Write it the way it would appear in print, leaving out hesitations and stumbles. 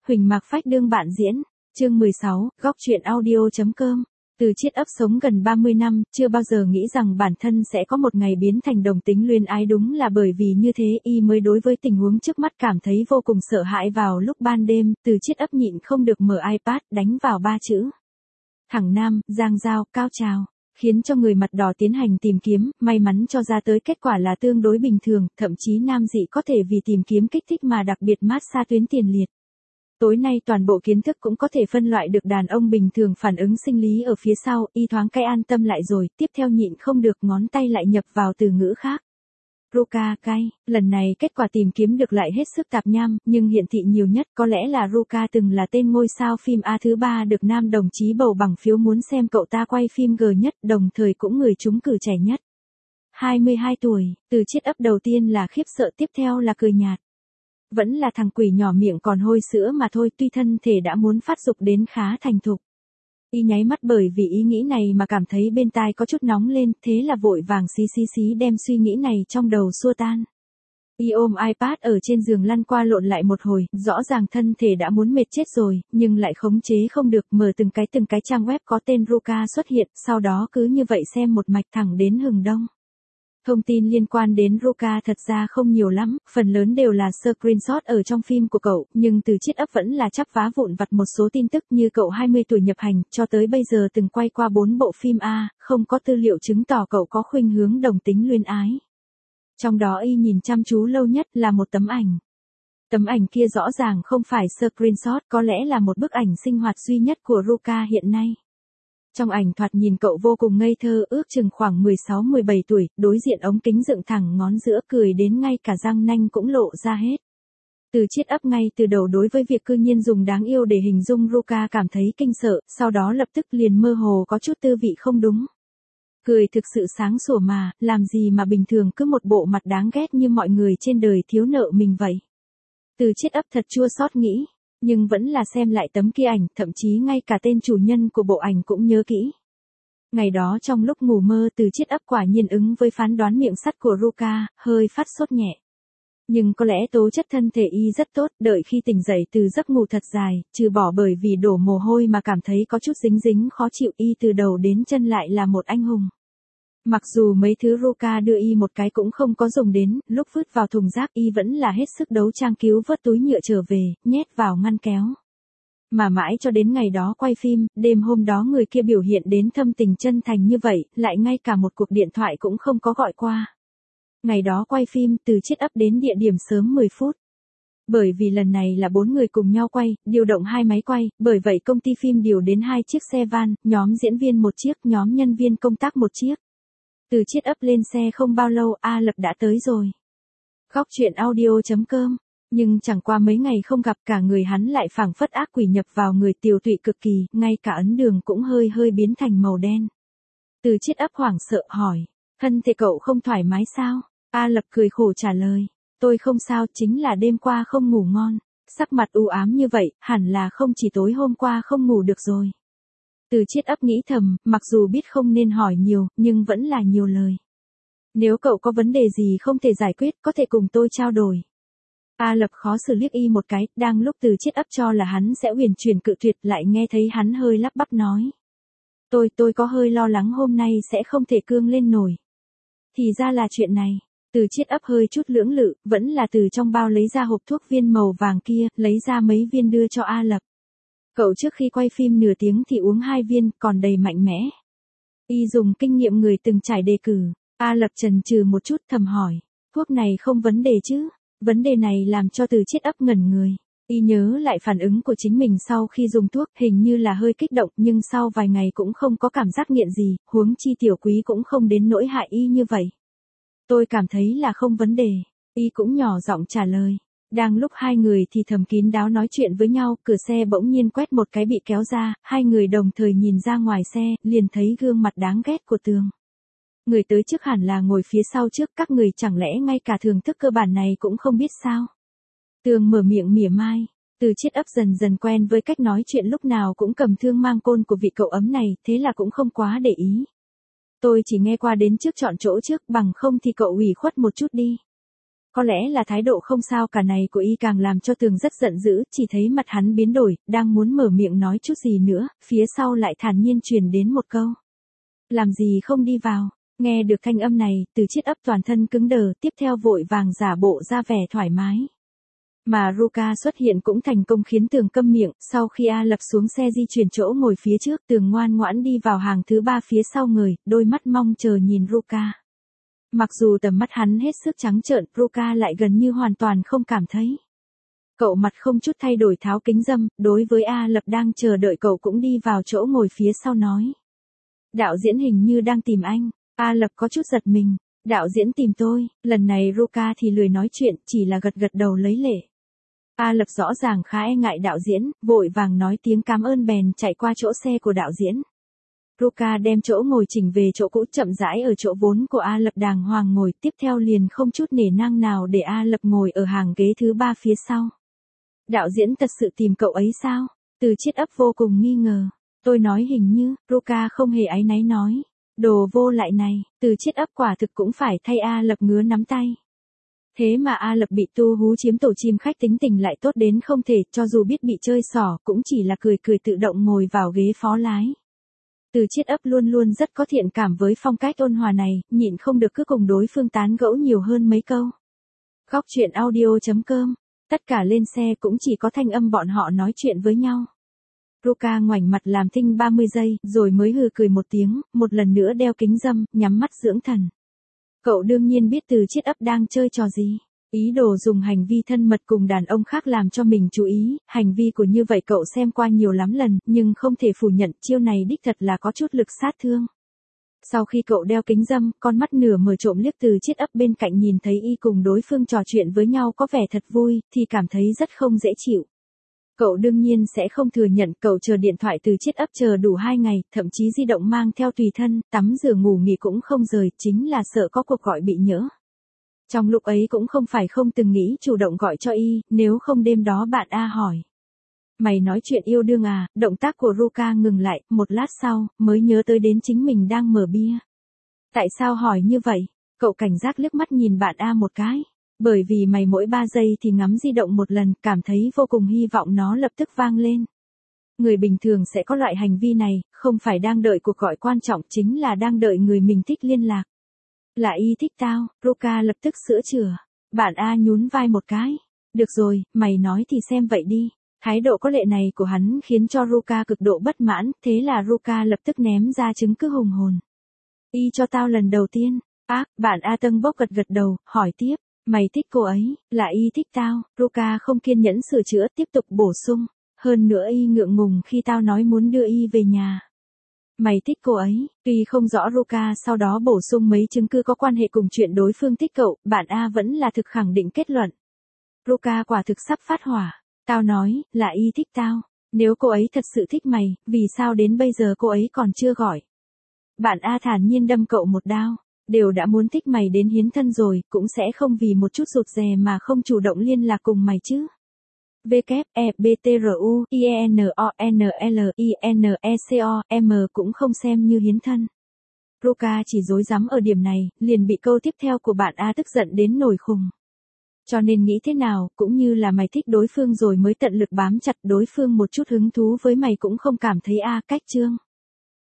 Huỳnh Mạc Phách đương bạn diễn. Chương 16, góc truyện audio.com. Từ Chiết ấp sống gần 30 năm, chưa bao giờ nghĩ rằng bản thân sẽ có một ngày biến thành đồng tính luyến ái, đúng là bởi vì như thế y mới đối với tình huống trước mắt cảm thấy vô cùng sợ hãi. Vào lúc ban đêm, Từ Chiết ấp nhịn không được mở iPad đánh vào 3 chữ. Thẳng Nam, Giang Giao, cao trào. Khiến cho người mặt đỏ tiến hành tìm kiếm, may mắn cho ra tới kết quả là tương đối bình thường, thậm chí nam dị có thể vì tìm kiếm kích thích mà đặc biệt mát xa tuyến tiền liệt. Tối nay toàn bộ kiến thức cũng có thể phân loại được đàn ông bình thường phản ứng sinh lý ở phía sau, y thoáng cái an tâm lại rồi, tiếp theo nhịn không được ngón tay lại nhập vào từ ngữ khác. Ruka, cay, lần này kết quả tìm kiếm được lại hết sức tạp nham, nhưng hiển thị nhiều nhất có lẽ là Ruka từng là tên ngôi sao phim A thứ 3 được nam đồng chí bầu bằng phiếu muốn xem cậu ta quay phim G nhất, đồng thời cũng người trúng cử trẻ nhất. 22 tuổi, Từ Chiết ấp đầu tiên là khiếp sợ, tiếp theo là cười nhạt. Vẫn là thằng quỷ nhỏ miệng còn hôi sữa mà thôi, tuy thân thể đã muốn phát dục đến khá thành thục. Y nháy mắt bởi vì ý nghĩ này mà cảm thấy bên tai có chút nóng lên, thế là vội vàng xí đem suy nghĩ này trong đầu xua tan. Y ôm iPad ở trên giường lăn qua lộn lại một hồi, rõ ràng thân thể đã muốn mệt chết rồi, nhưng lại khống chế không được, mở từng cái trang web có tên Ruka xuất hiện, sau đó cứ như vậy xem một mạch thẳng đến hừng đông. Thông tin liên quan đến Ruka thật ra không nhiều lắm, phần lớn đều là screenshot ở trong phim của cậu, nhưng Từ Chiết ấp vẫn là chắp vá vụn vặt một số tin tức như cậu 20 tuổi nhập hành, cho tới bây giờ từng quay qua 4 bộ phim A, không có tư liệu chứng tỏ cậu có khuynh hướng đồng tính luyến ái. Trong đó y nhìn chăm chú lâu nhất là một tấm ảnh. Tấm ảnh kia rõ ràng không phải screenshot, có lẽ là một bức ảnh sinh hoạt duy nhất của Ruka hiện nay. Trong ảnh thoạt nhìn cậu vô cùng ngây thơ, ước chừng khoảng 16-17 tuổi, đối diện ống kính dựng thẳng ngón giữa, cười đến ngay cả răng nanh cũng lộ ra hết. Từ Chiết ấp ngay từ đầu đối với việc cư nhiên dùng đáng yêu để hình dung Ruka cảm thấy kinh sợ, sau đó lập tức liền mơ hồ có chút tư vị không đúng. Cười thực sự sáng sủa mà, làm gì mà bình thường cứ một bộ mặt đáng ghét như mọi người trên đời thiếu nợ mình vậy. Từ Chiết ấp thật chua xót nghĩ. Nhưng vẫn là xem lại tấm kia ảnh, thậm chí ngay cả tên chủ nhân của bộ ảnh cũng nhớ kỹ. Ngày đó trong lúc ngủ mơ, Từ Chiết ấp quả nhiên ứng với phán đoán miệng sắt của Ruka, hơi phát sốt nhẹ. Nhưng có lẽ tố chất thân thể y rất tốt, đợi khi tỉnh dậy từ giấc ngủ thật dài, trừ bỏ bởi vì đổ mồ hôi mà cảm thấy có chút dính khó chịu, y từ đầu đến chân lại là một anh hùng. Mặc dù mấy thứ Ruka đưa y một cái cũng không có dùng đến, lúc vứt vào thùng rác y vẫn là hết sức đấu trang cứu vớt túi nhựa trở về, nhét vào ngăn kéo. Mà mãi cho đến ngày đó quay phim, đêm hôm đó người kia biểu hiện đến thâm tình chân thành như vậy, lại ngay cả một cuộc điện thoại cũng không có gọi qua. Ngày đó quay phim, Từ Chiết ấp đến địa điểm sớm 10 phút. Bởi vì lần này là 4 người cùng nhau quay, điều động 2 máy quay, bởi vậy công ty phim điều đến 2 chiếc xe van, nhóm diễn viên một chiếc, nhóm nhân viên công tác một chiếc. Từ Chiết ấp lên xe không bao lâu, A Lập đã tới rồi. Góc truyện audio.com. Nhưng chẳng qua mấy ngày không gặp, cả người hắn lại phảng phất ác quỷ nhập vào người, tiều tụy cực kỳ, ngay cả ấn đường cũng hơi biến thành màu đen. Từ Chiết ấp hoảng sợ hỏi, thân thể cậu không thoải mái sao? A Lập cười khổ trả lời, tôi không sao, chính là đêm qua không ngủ ngon. Sắc mặt u ám như vậy, hẳn là không chỉ tối hôm qua không ngủ được rồi. Từ Chiết ấp nghĩ thầm, mặc dù biết không nên hỏi nhiều, nhưng vẫn là nhiều lời. Nếu cậu có vấn đề gì không thể giải quyết, có thể cùng tôi trao đổi. A Lập khó xử liếc y một cái, đang lúc Từ Chiết ấp cho là hắn sẽ huyền chuyển cự tuyệt, lại nghe thấy hắn hơi lắp bắp nói. Tôi có hơi lo lắng hôm nay sẽ không thể cương lên nổi. Thì ra là chuyện này. Từ Chiết ấp hơi chút lưỡng lự, vẫn là từ trong bao lấy ra hộp thuốc viên màu vàng kia, lấy ra mấy viên đưa cho A Lập. Cậu trước khi quay phim nửa tiếng thì uống 2 viên, còn đầy mạnh mẽ. Y dùng kinh nghiệm người từng trải đề cử. A Lập chần chừ một chút thầm hỏi, thuốc này không vấn đề chứ? Vấn đề này làm cho Từ Chiết ấp ngẩn người. Y nhớ lại phản ứng của chính mình sau khi dùng thuốc, hình như là hơi kích động, nhưng sau vài ngày cũng không có cảm giác nghiện gì, huống chi Tiểu Quý cũng không đến nỗi hại y như vậy. Tôi cảm thấy là không vấn đề. Y cũng nhỏ giọng trả lời. Đang lúc hai người thì thầm kín đáo nói chuyện với nhau, cửa xe bỗng nhiên quét một cái bị kéo ra, hai người đồng thời nhìn ra ngoài xe, liền thấy gương mặt đáng ghét của Tường. Người tới trước hẳn là ngồi phía sau trước, các người chẳng lẽ ngay cả thưởng thức cơ bản này cũng không biết sao? Tường mở miệng mỉa mai. Từ Chiết ấp dần quen với cách nói chuyện lúc nào cũng cầm thương mang côn của vị cậu ấm này, thế là cũng không quá để ý. Tôi chỉ nghe qua đến trước chọn chỗ trước, bằng không thì cậu ủy khuất một chút đi. Có lẽ là thái độ không sao cả này của y càng làm cho Tường rất giận dữ, chỉ thấy mặt hắn biến đổi, đang muốn mở miệng nói chút gì nữa, phía sau lại thản nhiên truyền đến một câu. Làm gì không đi vào? Nghe được thanh âm này, Từ Chiết ấp toàn thân cứng đờ, tiếp theo vội vàng giả bộ ra vẻ thoải mái. Mà Ruka xuất hiện cũng thành công khiến Tường câm miệng, sau khi A Lập xuống xe di chuyển chỗ ngồi phía trước, Tường ngoan ngoãn đi vào hàng thứ 3 phía sau người, đôi mắt mong chờ nhìn Ruka. Mặc dù tầm mắt hắn hết sức trắng trợn, Ruka lại gần như hoàn toàn không cảm thấy. Cậu mặt không chút thay đổi tháo kính râm, đối với A Lập đang chờ đợi cậu cũng đi vào chỗ ngồi phía sau nói. Đạo diễn hình như đang tìm anh. A Lập có chút giật mình. Đạo diễn tìm tôi, lần này Ruka thì lười nói chuyện, chỉ là gật gật đầu lấy lệ. A Lập rõ ràng khá e ngại đạo diễn, vội vàng nói tiếng cảm ơn bèn chạy qua chỗ xe của đạo diễn. Ruka đem chỗ ngồi chỉnh về chỗ cũ chậm rãi ở chỗ vốn của A Lập đàng hoàng ngồi, tiếp theo liền không chút nể nang nào để A Lập ngồi ở hàng ghế thứ 3 phía sau. Đạo diễn thật sự tìm cậu ấy sao? Từ Chiết ấp vô cùng nghi ngờ. Tôi nói hình như, Ruka không hề áy náy nói. Đồ vô lại này, Từ Chiết ấp quả thực cũng phải thay A Lập ngứa nắm tay. Thế mà A Lập bị Tu Hú chiếm tổ chim khách tính tình lại tốt đến không thể, cho dù biết bị chơi xỏ cũng chỉ là cười cười tự động ngồi vào ghế phó lái. Từ Chiết ấp luôn luôn rất có thiện cảm với phong cách ôn hòa này, nhịn không được cứ cùng đối phương tán gẫu nhiều hơn mấy câu. Góc truyện audio.com, tất cả lên xe cũng chỉ có thanh âm bọn họ nói chuyện với nhau. Ruka ngoảnh mặt làm thinh 30 giây, rồi mới hừ cười một tiếng, một lần nữa đeo kính râm, nhắm mắt dưỡng thần. Cậu đương nhiên biết Từ Chiết ấp đang chơi trò gì. Ý đồ dùng hành vi thân mật cùng đàn ông khác làm cho mình chú ý, hành vi của như vậy cậu xem qua nhiều lắm lần, nhưng không thể phủ nhận chiêu này đích thật là có chút lực sát thương. Sau khi cậu đeo kính râm, con mắt nửa mở trộm liếc Từ Chiết ấp bên cạnh nhìn thấy y cùng đối phương trò chuyện với nhau có vẻ thật vui, thì cảm thấy rất không dễ chịu. Cậu đương nhiên sẽ không thừa nhận cậu chờ điện thoại Từ Chiết ấp chờ đủ 2 ngày, thậm chí di động mang theo tùy thân, tắm rửa ngủ nghỉ cũng không rời, chính là sợ có cuộc gọi bị nhỡ. Trong lúc ấy cũng không phải không từng nghĩ chủ động gọi cho y, nếu không đêm đó bạn A hỏi. Mày nói chuyện yêu đương à, động tác của Ruka ngừng lại, một lát sau, mới nhớ tới đến chính mình đang mở bia. Tại sao hỏi như vậy? Cậu cảnh giác liếc mắt nhìn bạn A một cái. Bởi vì mày mỗi 3 giây thì ngắm di động một lần, cảm thấy vô cùng hy vọng nó lập tức vang lên. Người bình thường sẽ có loại hành vi này, không phải đang đợi cuộc gọi quan trọng chính là đang đợi người mình thích liên lạc. Là y thích tao, Ruka lập tức sữa chữa. Bạn A nhún vai một cái. Được rồi, mày nói thì xem vậy đi. Thái độ có lệ này của hắn khiến cho Ruka cực độ bất mãn, thế là Ruka lập tức ném ra chứng cứ hùng hồn. Y cho tao lần đầu tiên. Bạn A Tân bốc gật gật đầu, hỏi tiếp. Mày thích cô ấy, là y thích tao. Ruka không kiên nhẫn sửa chữa, tiếp tục bổ sung. Hơn nữa y ngượng ngùng khi tao nói muốn đưa y về nhà. Mày thích cô ấy, tuy không rõ Ruka sau đó bổ sung mấy chứng cứ có quan hệ cùng chuyện đối phương thích cậu, bạn A vẫn là thực khẳng định kết luận. Ruka quả thực sắp phát hỏa. Tao nói, là y thích tao. Nếu cô ấy thật sự thích mày, vì sao đến bây giờ cô ấy còn chưa gọi? Bạn A thản nhiên đâm cậu một đao. Đều đã muốn thích mày đến hiến thân rồi, cũng sẽ không vì một chút rụt rè mà không chủ động liên lạc cùng mày chứ. WEBTRUINONLINECOM cũng không xem như hiến thân. Ruka chỉ dối rắm ở điểm này, liền bị câu tiếp theo của bạn A tức giận đến nổi khùng. Cho nên nghĩ thế nào, cũng như là mày thích đối phương rồi mới tận lực bám chặt đối phương, một chút hứng thú với mày cũng không cảm thấy. Cách chương.